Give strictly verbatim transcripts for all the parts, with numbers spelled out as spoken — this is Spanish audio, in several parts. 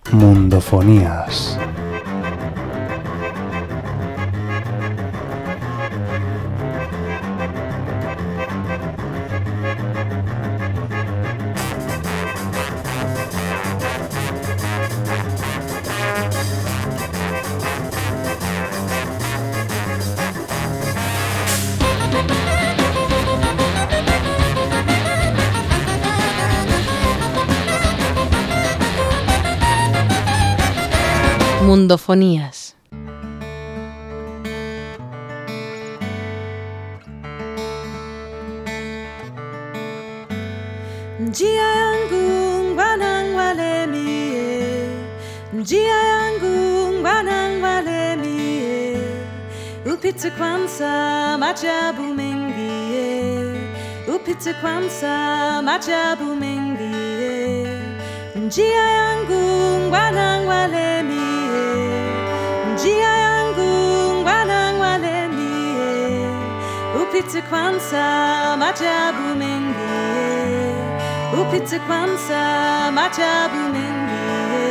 Mundofonías. Mundofonías. Njia yangu ngwanang walemie, njia yangu ngwanang walemie, upite kwanza majabu mengi, upite kwanza majabu mengi, njia yangu ngwanang walemie, njia yangu ngwanang walemie, upite kwanza majabu mengi, upite kwanza majabu mengi,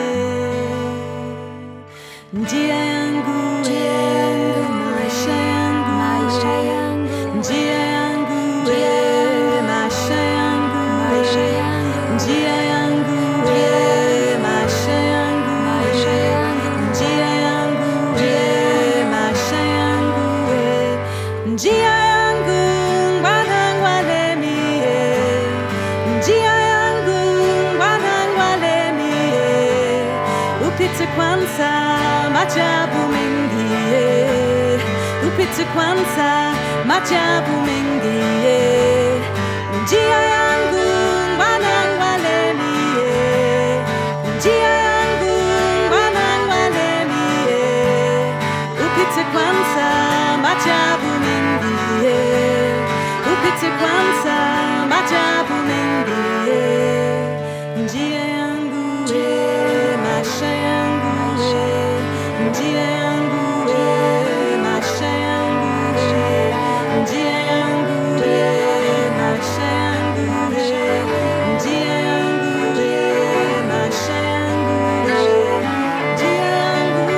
njia yangu, njia yangu, maisha yangu, maisha yangu, njia yangu, maisha yangu, maisha yangu, njia yangu, maisha yangu, maisha yangu, njia yangu, maisha yangu, njia yangu, ngwanang walemie, njia yangu ngwanang walemie, upite kwanza majabu mengi, upite kwanza majabu mengi, njia yangu ngwanang walemie, njia yangu ngwanang walemie, upite kwanza majabu mengi, upite kwanza majabu mengi, njia yangu, maisha yangu, njia yangu, maisha yangu, njia yangu, maisha yangu, njia yangu, maisha yangu, njia yangu,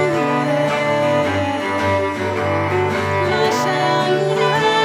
maisha yangu.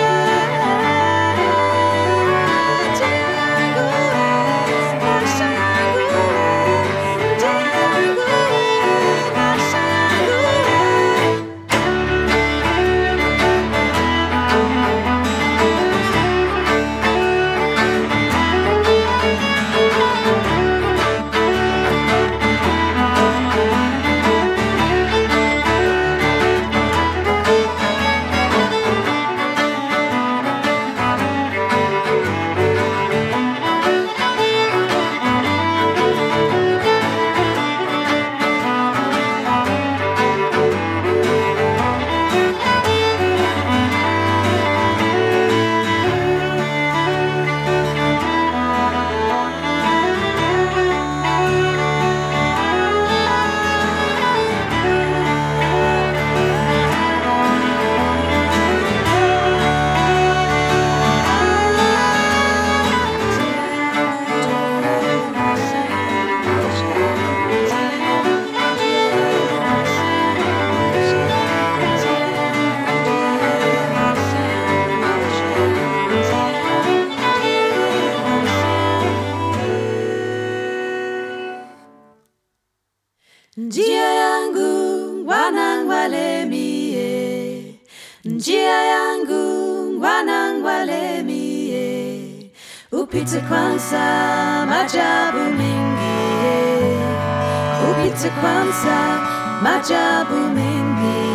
Njia yangu ngwanang walemie, njia yangu ngwanang walemie, upite kwanza majabu mengi, upite kwanza majabu mengi.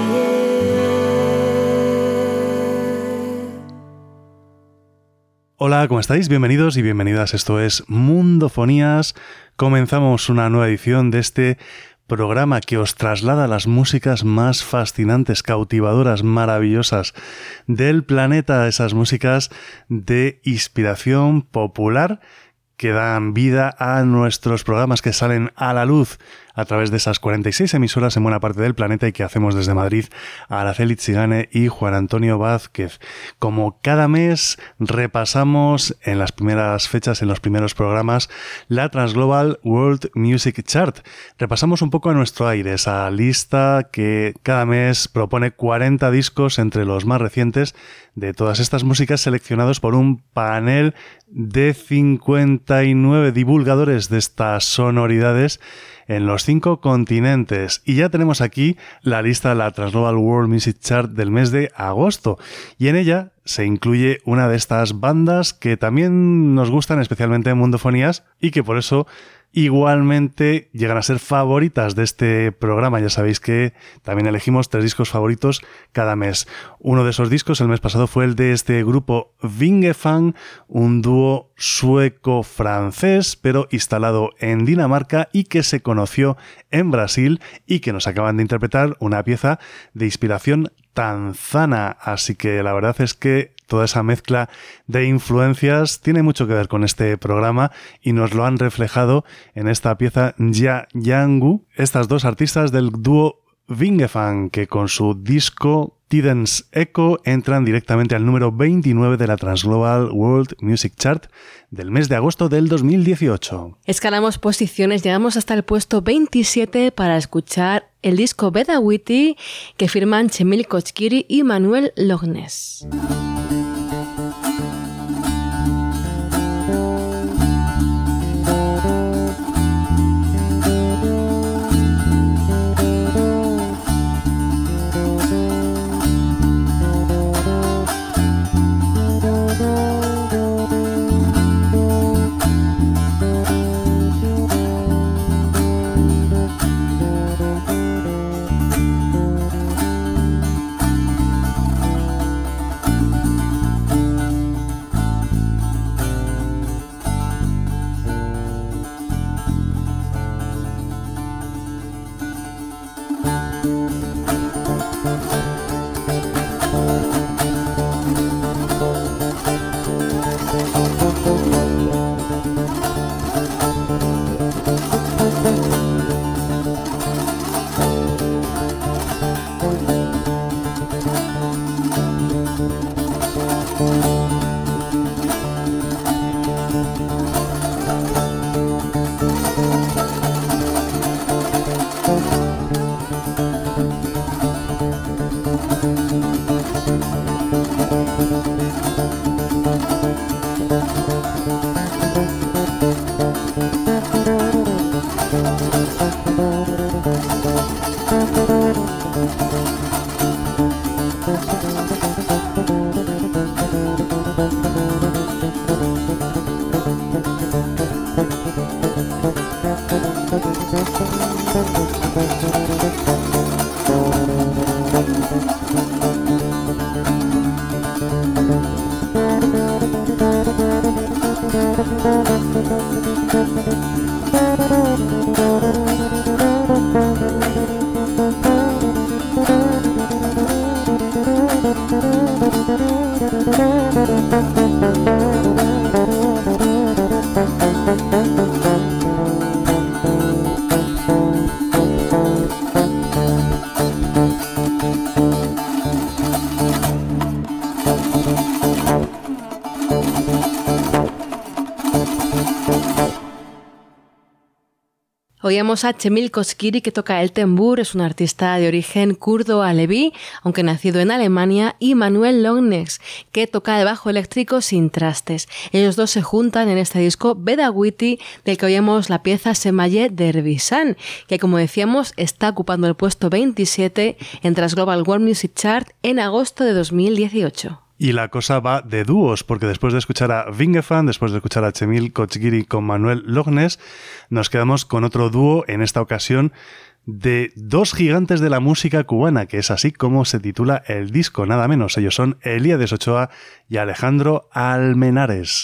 Hola, ¿cómo estáis? Bienvenidos y bienvenidas. Esto es Mundofonías. Comenzamos una nueva edición de este programa que os traslada las músicas más fascinantes, cautivadoras, maravillosas del planeta, esas músicas de inspiración popular que dan vida a nuestros programas, que salen a la luz a través de esas cuarenta y seis emisoras en buena parte del planeta y que hacemos desde Madrid a Araceli Chigane y Juan Antonio Vázquez. Como cada mes repasamos en las primeras fechas, en los primeros programas, la Transglobal World Music Chart. Repasamos un poco a nuestro aire esa lista que cada mes propone cuarenta discos entre los más recientes de todas estas músicas seleccionados por un panel de cincuenta y nueve divulgadores de estas sonoridades en los cinco continentes. Y ya tenemos aquí la lista de la Transglobal World Music Chart del mes de agosto. Y en ella se incluye una de estas bandas que también nos gustan, especialmente en Mundofonías, y que por eso igualmente llegan a ser favoritas de este programa. Ya sabéis que también elegimos tres discos favoritos cada mes. Uno de esos discos el mes pasado fue el de este grupo Vingefang, un dúo sueco-francés, pero instalado en Dinamarca y que se conoció en Brasil y que nos acaban de interpretar una pieza de inspiración tanzana. Así que la verdad es que toda esa mezcla de influencias tiene mucho que ver con este programa y nos lo han reflejado en esta pieza Ya Yangu, estas dos artistas del dúo Vingefang, que con su disco Tidens Echo entran directamente al número veintinueve de la Transglobal World Music Chart del mes de agosto del dos mil dieciocho. Escalamos posiciones, llegamos hasta el puesto veintisiete para escuchar el disco Bedawiti que firman Cemil Kotxkiri y Manuel Logness. Oíamos a Cemil Kotxkiri, que toca el tembur, es un artista de origen kurdo-aleví, aunque nacido en Alemania, y Manuel Logness, que toca el bajo eléctrico sin trastes. Ellos dos se juntan en este disco Bedawiti, del que oíamos la pieza Semaye Dervisan, que como decíamos está ocupando el puesto veintisiete en Transglobal World Music Chart en agosto de dos mil dieciocho. Y la cosa va de dúos, porque después de escuchar a Vingefang, después de escuchar a Cemil Kotxkiri con Manuel Logness, nos quedamos con otro dúo, en esta ocasión, de dos gigantes de la música cubana, que es así como se titula el disco, nada menos. Ellos son Elías Ochoa y Alejandro Almenares.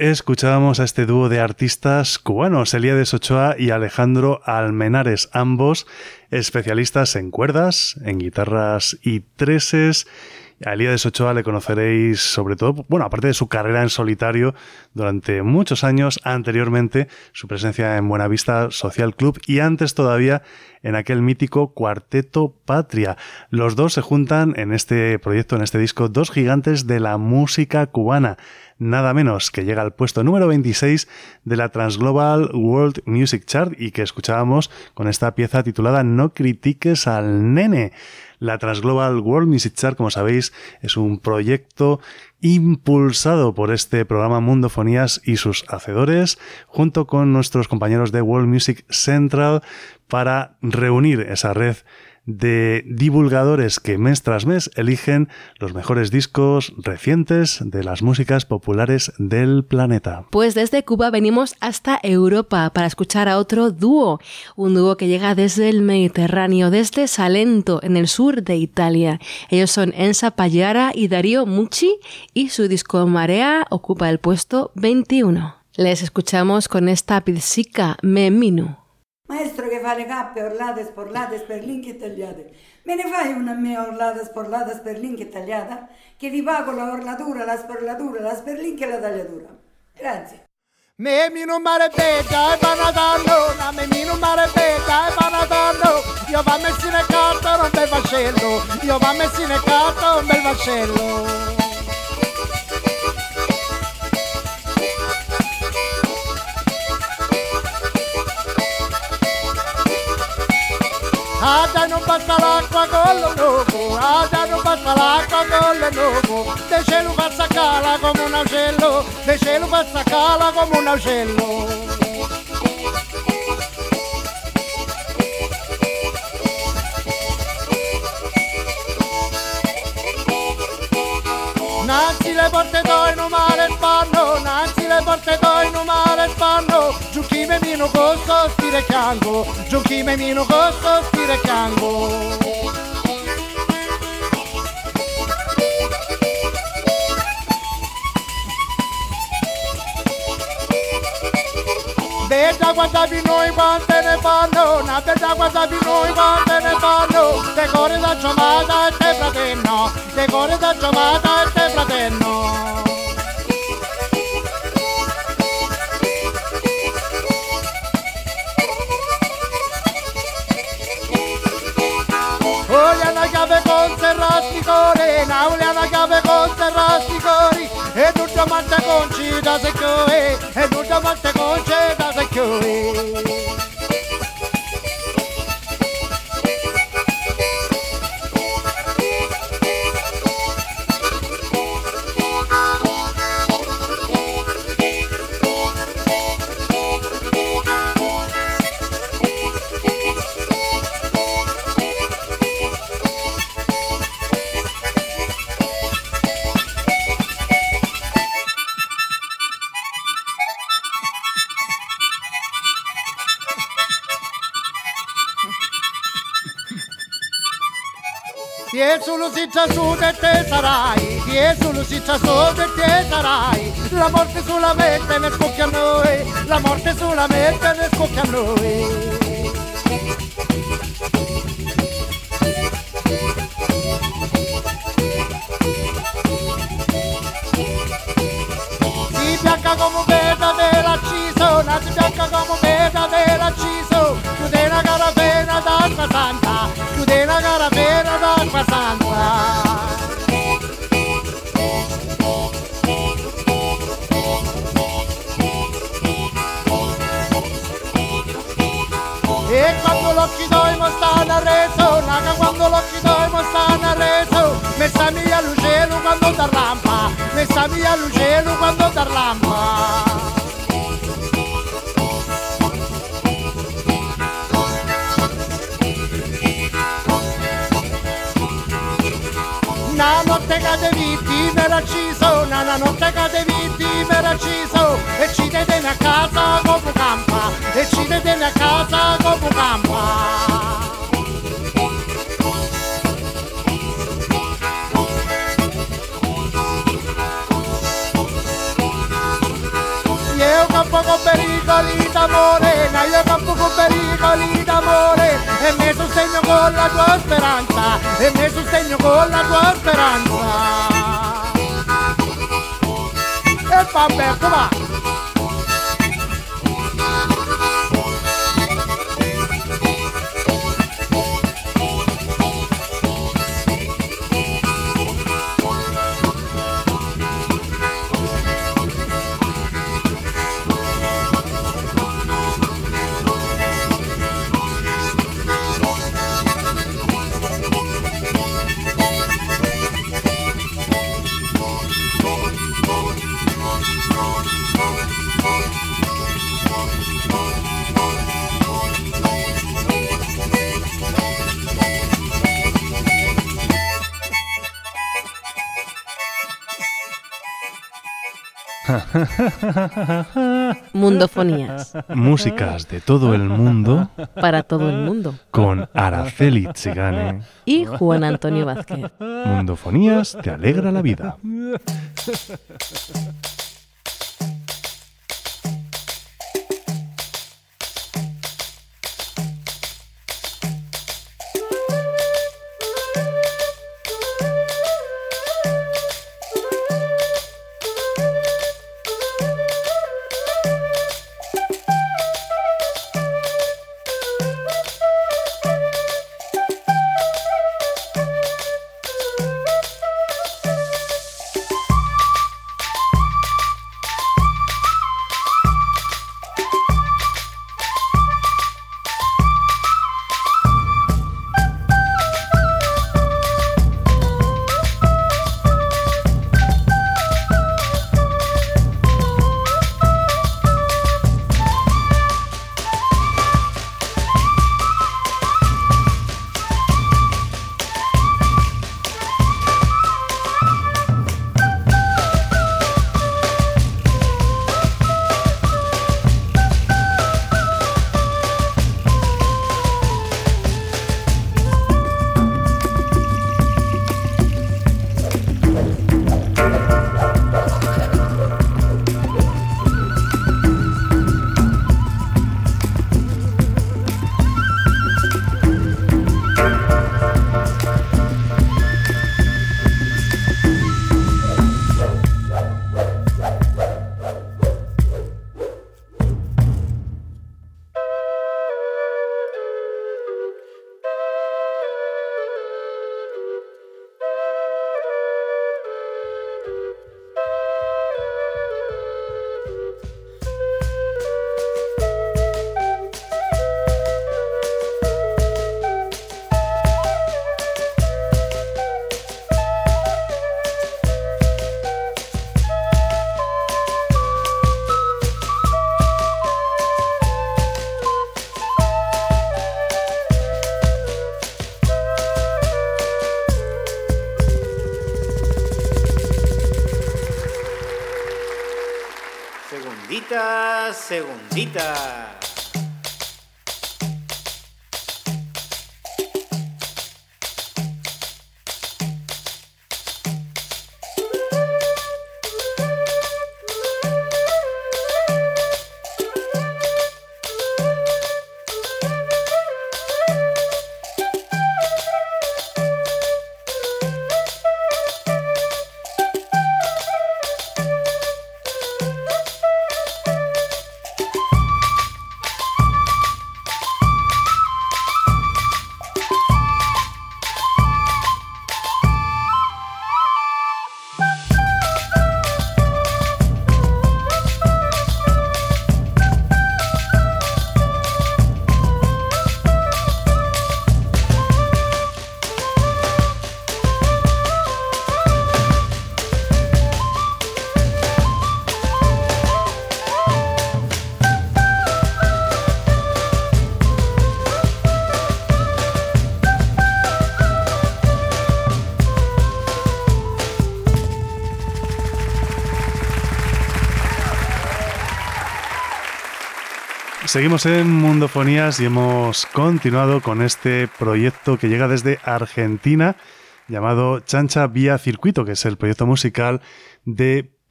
escuchábamos a este dúo de artistas cubanos, Elíades Ochoa y Alejandro Almenares, ambos especialistas en cuerdas, en guitarras y treses. A Elíades Ochoa le conoceréis sobre todo, bueno, aparte de su carrera en solitario durante muchos años, anteriormente su presencia en Buenavista Social Club y antes todavía en aquel mítico Cuarteto Patria. Los dos se juntan en este proyecto, en este disco, dos gigantes de la música cubana. Nada menos que llega al puesto número veintiséis de la Transglobal World Music Chart y que escuchábamos con esta pieza titulada No critiques al nene. La Transglobal World Music Chart, como sabéis, es un proyecto impulsado por este programa Mundofonías y sus hacedores, junto con nuestros compañeros de World Music Central, para reunir esa red de divulgadores que mes tras mes eligen los mejores discos recientes de las músicas populares del planeta. Pues desde Cuba venimos hasta Europa para escuchar a otro dúo, un dúo que llega desde el Mediterráneo, desde Salento, en el sur de Italia. Ellos son Enza Payara y Dario Mucci y su disco Marea ocupa el puesto veintiuno. Les escuchamos con esta pizzica Me Minu. Maestro che fa le cappe orlate, sporlate, sperlinche e tagliate, me ne fai una a me orlata, sporlata, sperlinche e tagliata? Che vi pago la orlatura, la sporlatura, la sperlinche e la tagliatura. Grazie. Me mi non mare bella e panatanno, me mi non mare bella e panatanno, io va messi nel carto non bel vascello, io va messi nel carto un bel vascello. Ah, già non basta l'acqua con lo nuovo, ah, già non basta l'acqua con lo nuovo, de cielo passa cala come un uccello, de cielo passa cala come un uccello. Nanzi le porte toi non male spanno, nanzi le porte toi non male spanno, giucchi me mino costo stire cango, giucchi me mino costo stire cango. Bella guardavi noi quante ne fanno, una bella guardavi noi quante ne fanno, decore da giamata e te fratello, decore da giamata e te fratello. Uliana chiave con serrasticori, na uliana chiave con serrasticori, e tutto marte conci da secchioi, e tutto marte conci da secchioi. Chi è solo si c'ha su e te sarai, chi è solo si c'ha su e te sarai, la morte sulla mente ne scoppia a noi, la morte sulla mente ne scoppia a noi. Si bianca come veda dell'acciso, si bianca come veda dell'acciso, chiude una carabena d'acqua santa, chiude una carabena d'acqua santa. E quando l'occhi d'oi mo stanno a reso, naga quando l'occhi d'oi mo stanno a reso, messa mia l'uccello quando t'arrampa, messa mia l'uccello quando t'arrampa. Una notte cade vitti per acciso, una notte cade vitti per acciso, e ci detene a casa come campa, e ci detene a casa come campa. e mi sostegno con la tua speranza. E vabbè, va! Mundofonías. Músicas de todo el mundo. Para todo el mundo. Con Araceli Tsigane. Y Juan Antonio Vázquez. Mundofonías te alegra la vida. Segundita, segundita. Seguimos en Mundofonías y hemos continuado con este proyecto que llega desde Argentina llamado Chancha Vía Circuito, que es el proyecto musical de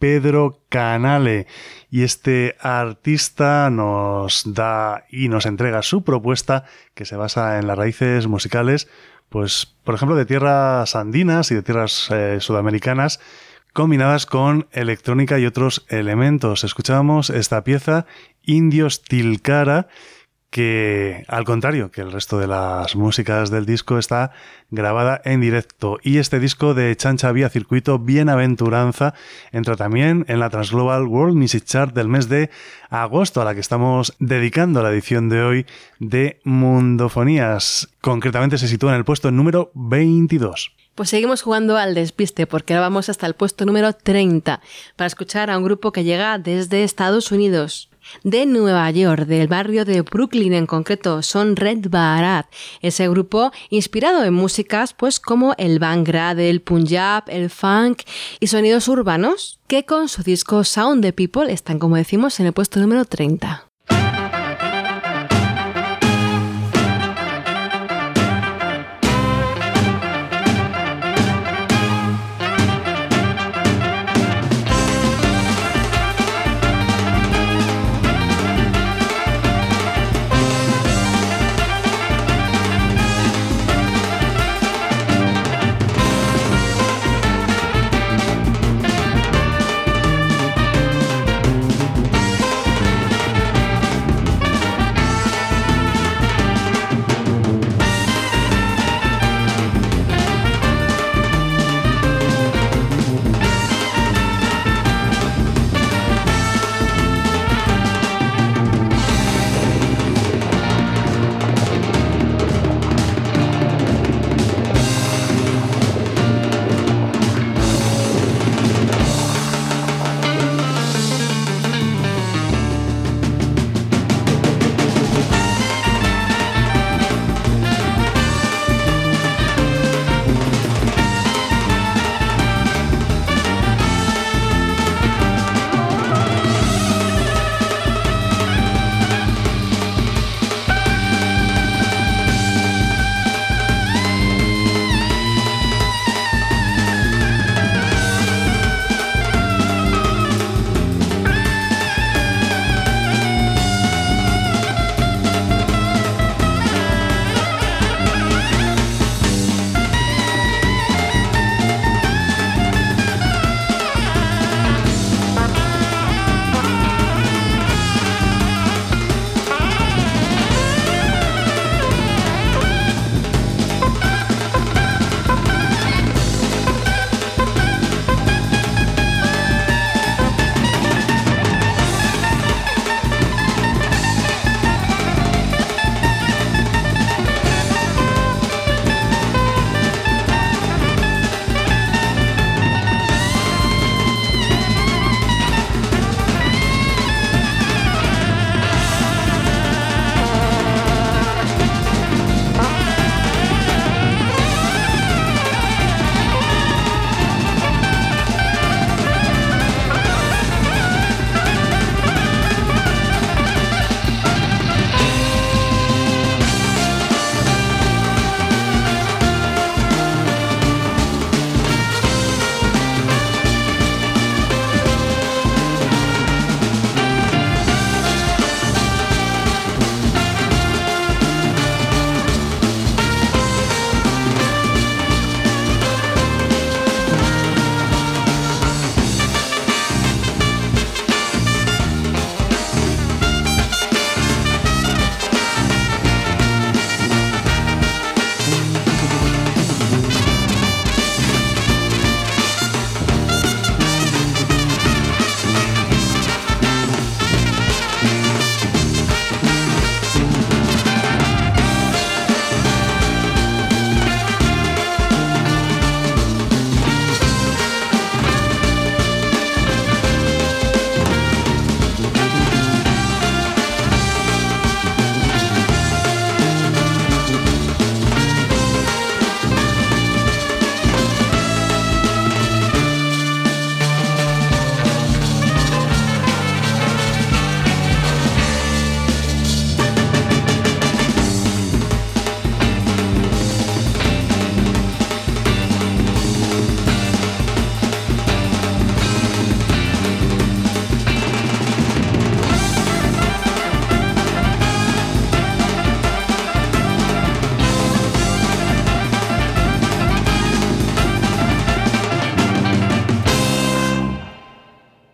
Pedro Canale. Y este artista nos da y nos entrega su propuesta que se basa en las raíces musicales, pues por ejemplo de tierras andinas y de tierras eh, sudamericanas, combinadas con electrónica y otros elementos. Escuchábamos esta pieza, Indios Tilcara, que al contrario que el resto de las músicas del disco está grabada en directo. Y este disco de Chancha Vía Circuito, Bienaventuranza, entra también en la Transglobal World Music Chart del mes de agosto, a la que estamos dedicando la edición de hoy de Mundofonías. Concretamente se sitúa en el puesto número veintidós. Pues seguimos jugando al despiste, porque ahora vamos hasta el puesto número treinta para escuchar a un grupo que llega desde Estados Unidos. De Nueva York, del barrio de Brooklyn en concreto, son Red Bharat, ese grupo inspirado en músicas pues como el Bhangra, el Punjab, el funk y sonidos urbanos, que con su disco Sound the People están, como decimos, en el puesto número treinta.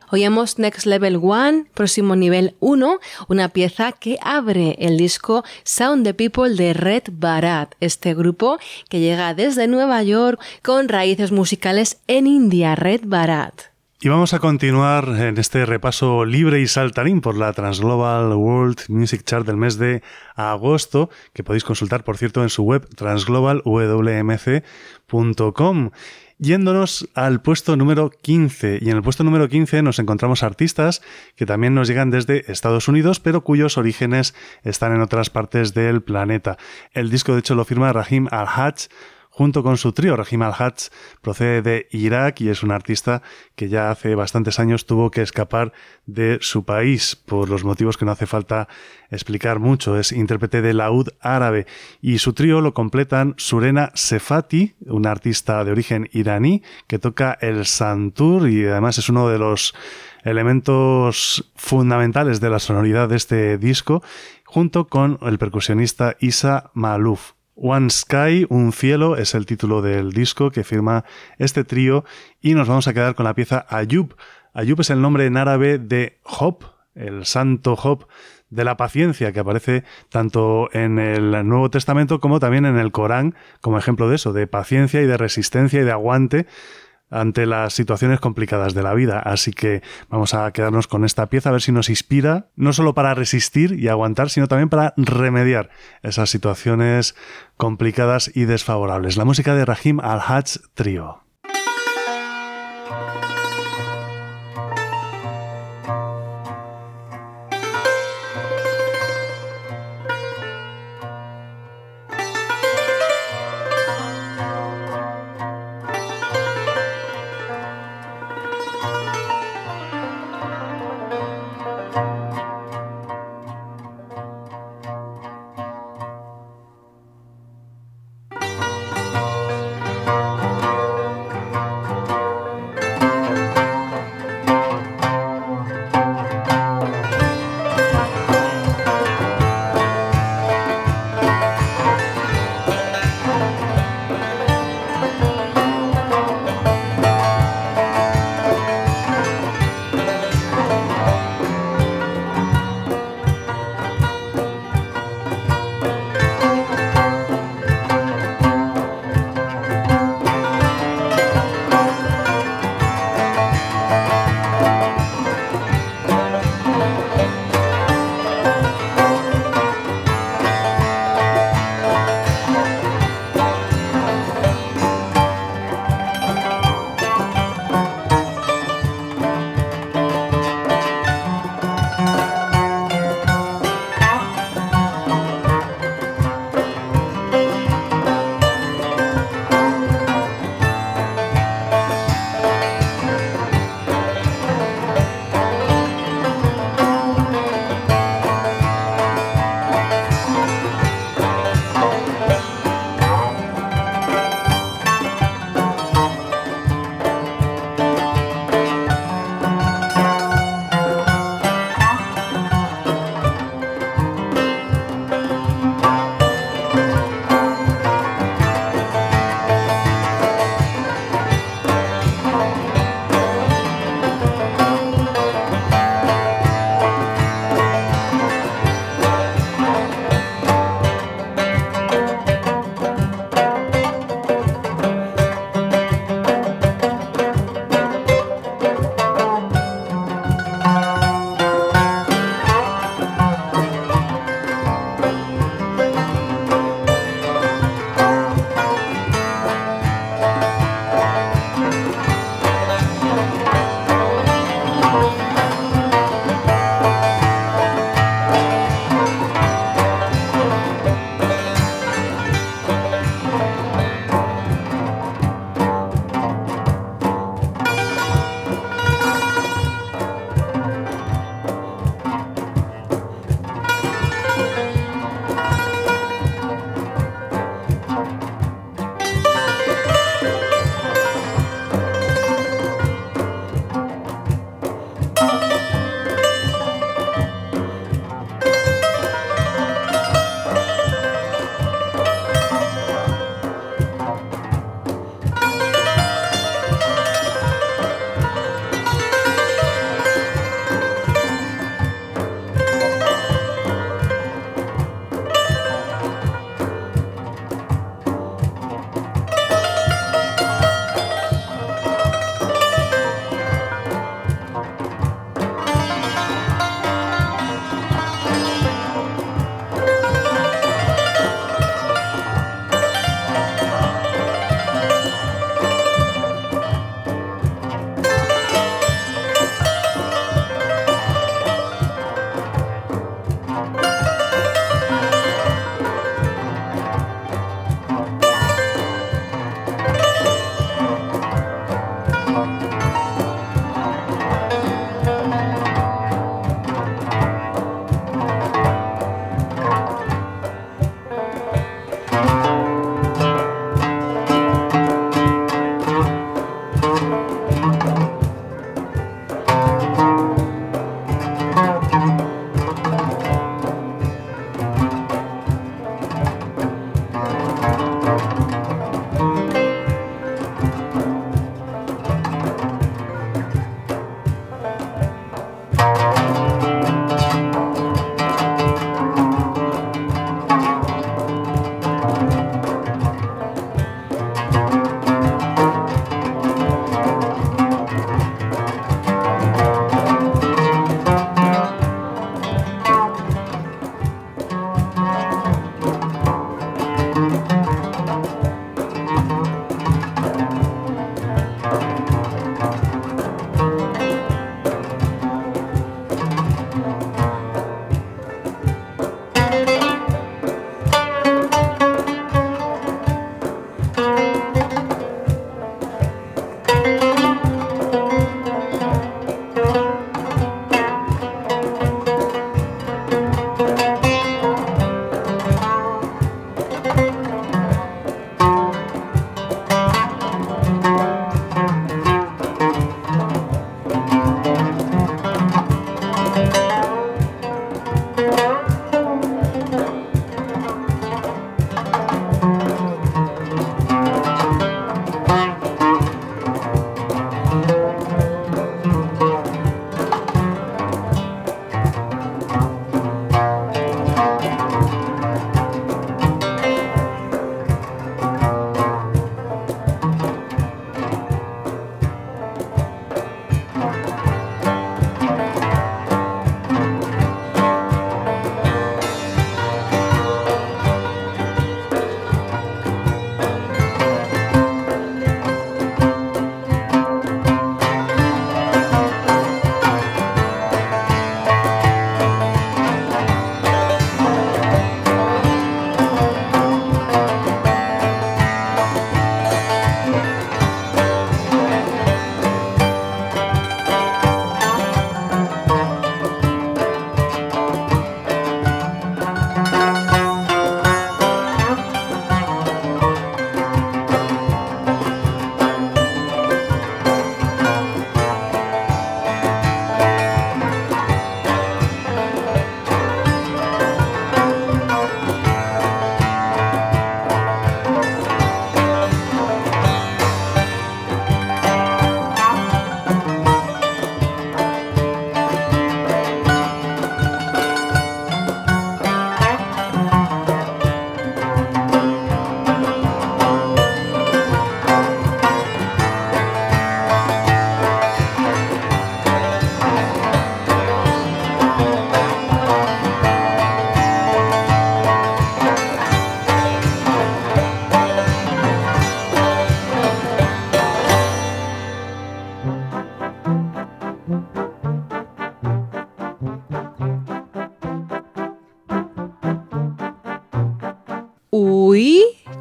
Oíamos Next Level One, próximo nivel uno, una pieza que abre el disco Sound the People de Red Bharat, este grupo que llega desde Nueva York con raíces musicales en India, Red Bharat. Y vamos a continuar en este repaso libre y saltarín por la Transglobal World Music Chart del mes de agosto, que podéis consultar, por cierto, en su web transglobal w m c punto com. Yéndonos al puesto número quince, y en el puesto número quince nos encontramos artistas que también nos llegan desde Estados Unidos, pero cuyos orígenes están en otras partes del planeta. El disco, de hecho, lo firma Rahim Al-Hajj junto con su trío. Rahim Al-Hajj procede de Irak y es un artista que ya hace bastantes años tuvo que escapar de su país por los motivos que no hace falta explicar mucho. Es intérprete de laúd árabe y su trío lo completan Surena Sefati, una artista de origen iraní que toca el santur y además es uno de los elementos fundamentales de la sonoridad de este disco, junto con el percusionista Isa Malouf. One Sky, un cielo, es el título del disco que firma este trío y nos vamos a quedar con la pieza Ayub. Ayub es el nombre en árabe de Job, el santo Job de la paciencia, que aparece tanto en el Nuevo Testamento como también en el Corán, como ejemplo de eso, de paciencia y de resistencia y de aguante ante las situaciones complicadas de la vida. Así que vamos a quedarnos con esta pieza a ver si nos inspira, no solo para resistir y aguantar, sino también para remediar esas situaciones complicadas y desfavorables. La música de Rahim Al-Hajj Trio.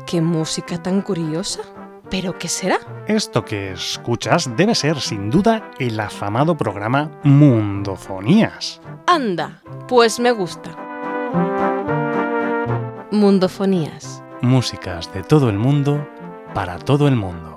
¡Qué música tan curiosa! ¿Pero qué será? Esto que escuchas debe ser, sin duda, el afamado programa Mundofonías. ¡Anda! Pues me gusta. Mundofonías. Músicas de todo el mundo, para todo el mundo.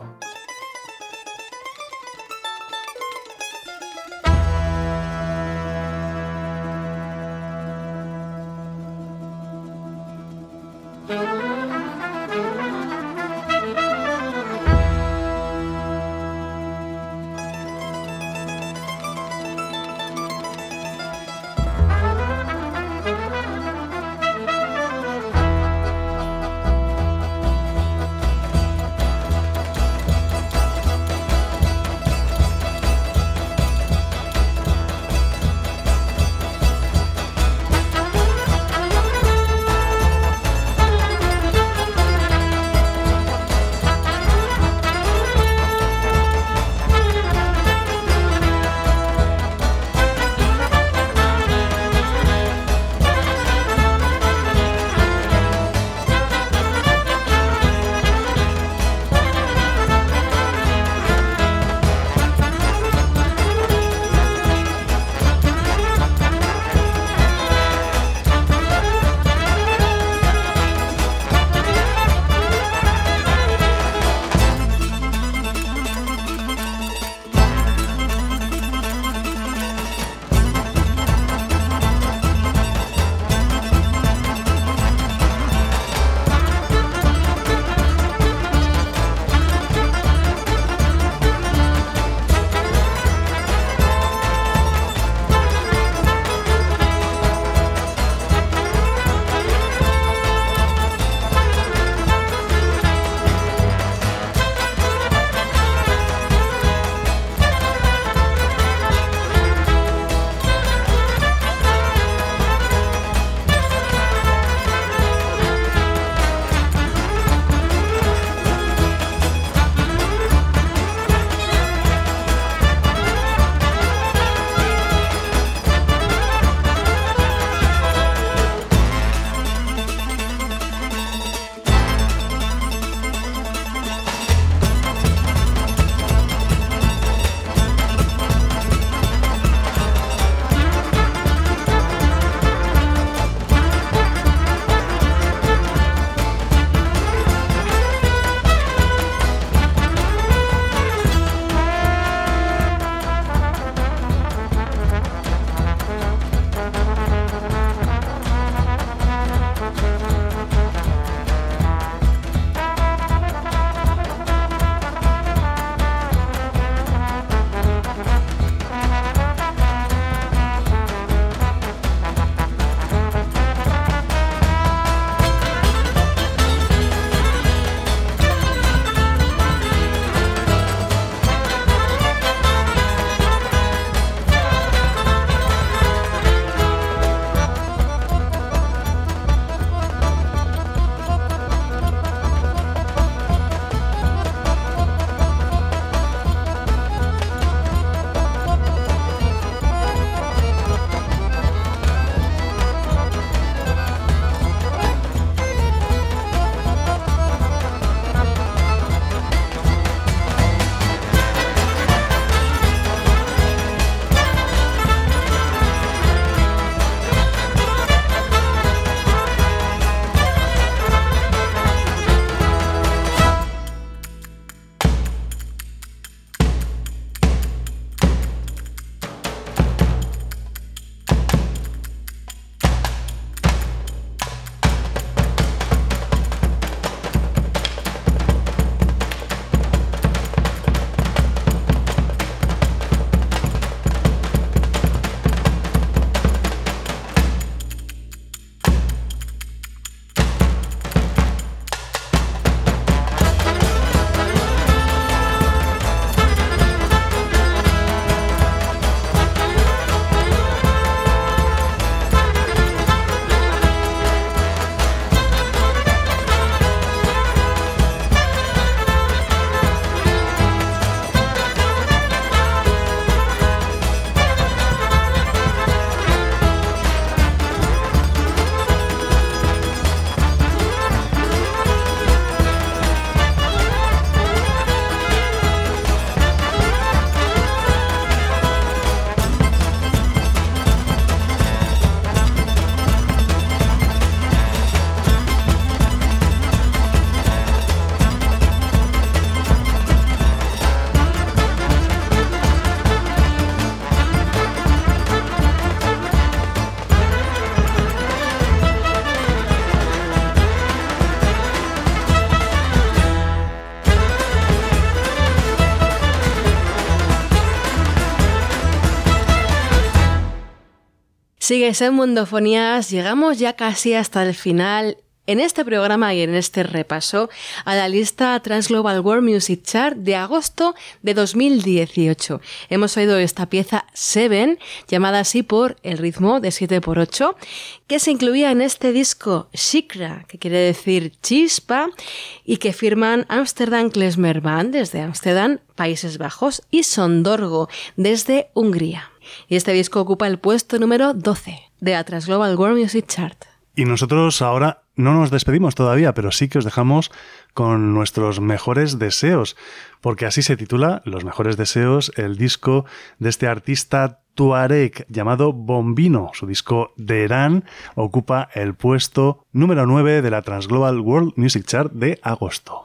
Sigues en Mundofonías, llegamos ya casi hasta el final en este programa y en este repaso a la lista Transglobal World Music Chart de agosto de dos mil dieciocho. Hemos oído esta pieza Seven, llamada así por el ritmo de siete por ocho, que se incluía en este disco Shikra, que quiere decir chispa, y que firman Amsterdam Klezmer Band desde Ámsterdam, Países Bajos, y Sondorgo desde Hungría. Y este disco ocupa el puesto número doce de la Transglobal World Music Chart. Y nosotros ahora no nos despedimos todavía, pero sí que os dejamos con nuestros mejores deseos, porque así se titula, Los mejores deseos, el disco de este artista tuareg llamado Bombino. Su disco Deran ocupa el puesto número nueve de la Transglobal World Music Chart de agosto.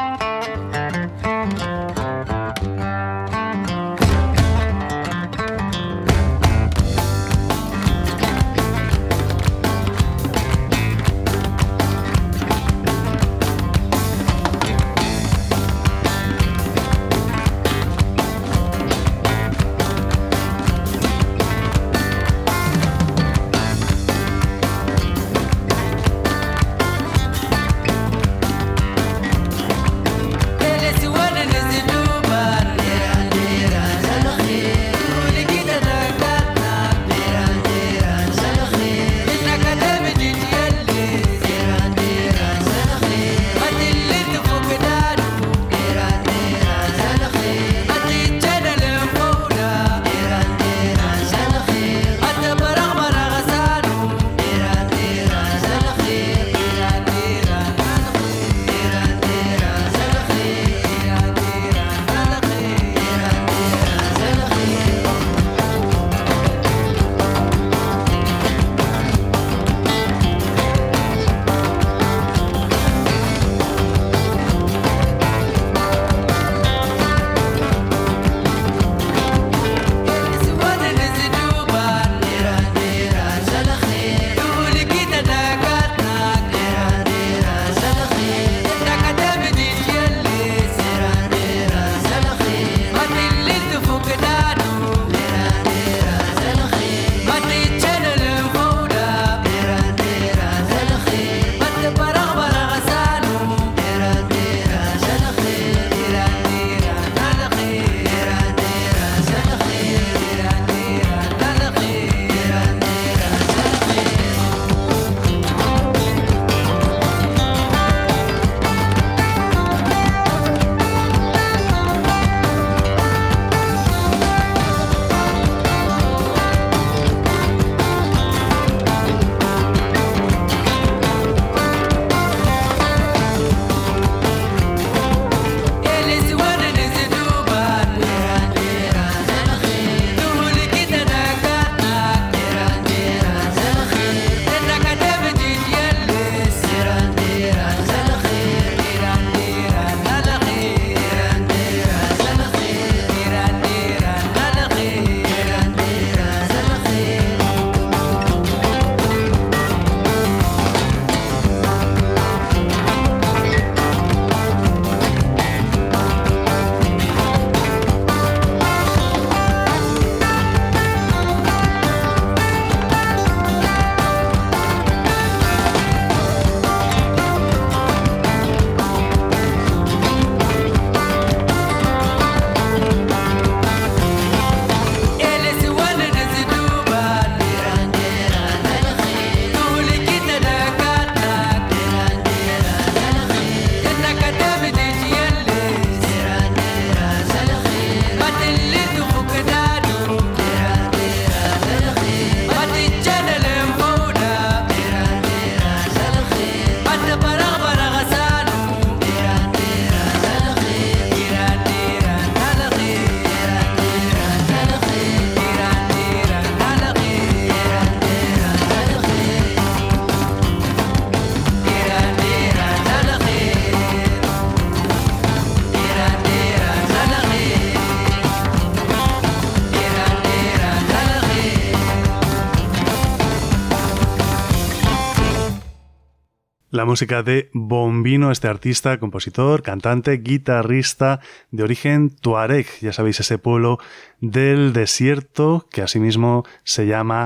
La música de Bombino, este artista, compositor, cantante, guitarrista de origen tuareg. Ya sabéis, ese pueblo del desierto que asimismo se llama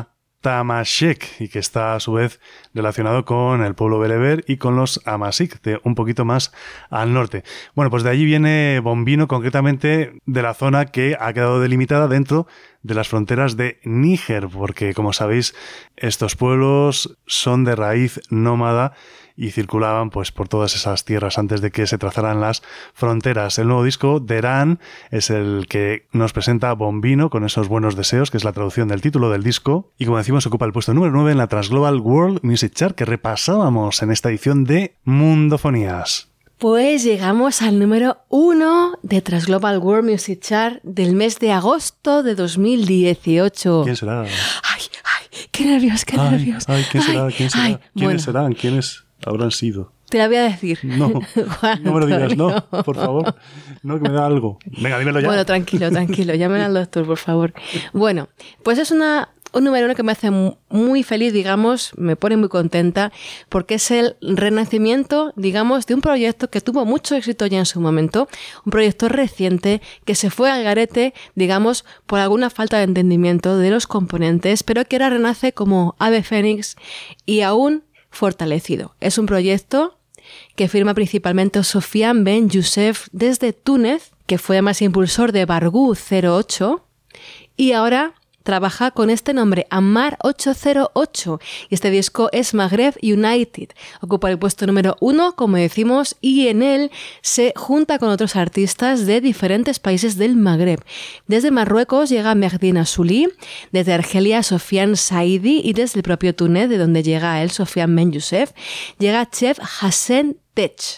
Tamashek, y que está a su vez relacionado con el pueblo bereber y con los Amasik, de un poquito más al norte. Bueno, pues de allí viene Bombino, concretamente de la zona que ha quedado delimitada dentro de las fronteras de Níger, porque como sabéis, estos pueblos son de raíz nómada y circulaban pues por todas esas tierras antes de que se trazaran las fronteras. El nuevo disco, Deran, es el que nos presenta Bombino con esos buenos deseos, que es la traducción del título del disco, y como decimos ocupa el puesto número nueve en la Transglobal World Music Chart, que repasábamos en esta edición de Mundofonías. Pues llegamos al número uno de Transglobal World Music Chart del mes de agosto de dos mil dieciocho. ¿Quién será? Ay, ay, qué nervios, qué ay, nervios. Ay, ¿quién será? ¿Quién será? Ay, ¿Quiénes bueno. serán? ¿Quiénes habrán sido? Te la voy a decir. No, no me lo digas, no, por favor. No, que me da algo. Venga, dímelo ya. Bueno, tranquilo, tranquilo. Llamen al doctor, por favor. Bueno, pues es una... Un número uno que me hace muy feliz, digamos, me pone muy contenta, porque es el renacimiento, digamos, de un proyecto que tuvo mucho éxito ya en su momento, un proyecto reciente que se fue al garete, digamos, por alguna falta de entendimiento de los componentes, pero que ahora renace como ave fénix y aún fortalecido. Es un proyecto que firma principalmente Sofiane Ben Youssef desde Túnez, que fue además impulsor de Bargou cero ocho, y ahora trabaja con este nombre, Ammar ochocientos ocho, y este disco es Maghreb United. Ocupa el puesto número uno, como decimos, y en él se junta con otros artistas de diferentes países del Magreb. Desde Marruecos llega Mehdi Nassouli, desde Argelia Sofiane Saidi, y desde el propio Túnez, de donde llega él, Sofiane Ben Youssef, llega Chef Hassan Tech.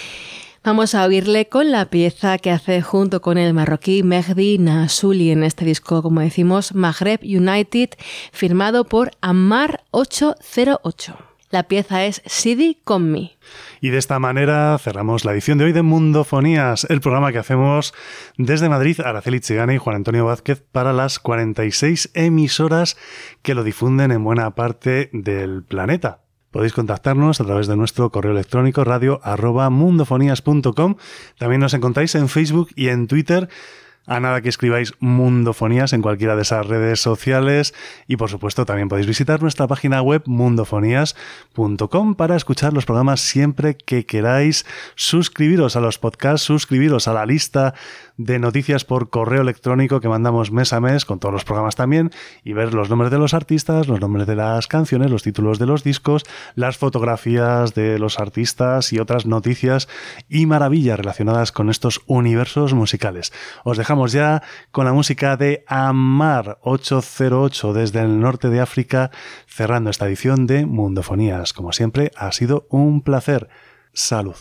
Vamos a oírle con la pieza que hace junto con el marroquí Mehdi Nassouli en este disco, como decimos, Maghreb United, firmado por Ammar ochocientos ocho. La pieza es Sidi con mi. Y de esta manera cerramos la edición de hoy de Mundofonías, el programa que hacemos desde Madrid, Araceli Chigana y Juan Antonio Vázquez, para las cuarenta y seis emisoras que lo difunden en buena parte del planeta. Podéis contactarnos a través de nuestro correo electrónico radio arroba mundofonías punto com. También nos encontráis en Facebook y en Twitter, a nada que escribáis Mundofonías en cualquiera de esas redes sociales. Y por supuesto también podéis visitar nuestra página web mundofonías punto com para escuchar los programas siempre que queráis, suscribiros a los podcasts, suscribiros a la lista de noticias por correo electrónico que mandamos mes a mes, con todos los programas también, y ver los nombres de los artistas, los nombres de las canciones, los títulos de los discos, las fotografías de los artistas y otras noticias y maravillas relacionadas con estos universos musicales. Os dejamos ya con la música de Ammar ochocientos ocho desde el norte de África, cerrando esta edición de Mundofonías. Como siempre, ha sido un placer. Salud.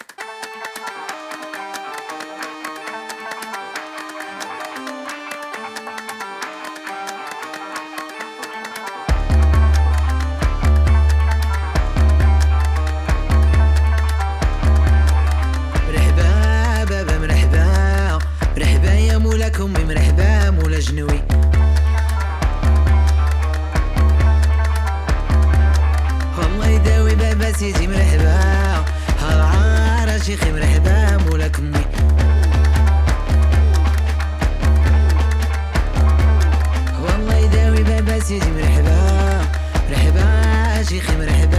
سيدي مرحبا هالعار شيخي مرحبا مولاك امي والله يداوي بابا سيدي مرحبا مرحبا شيخي مرحبا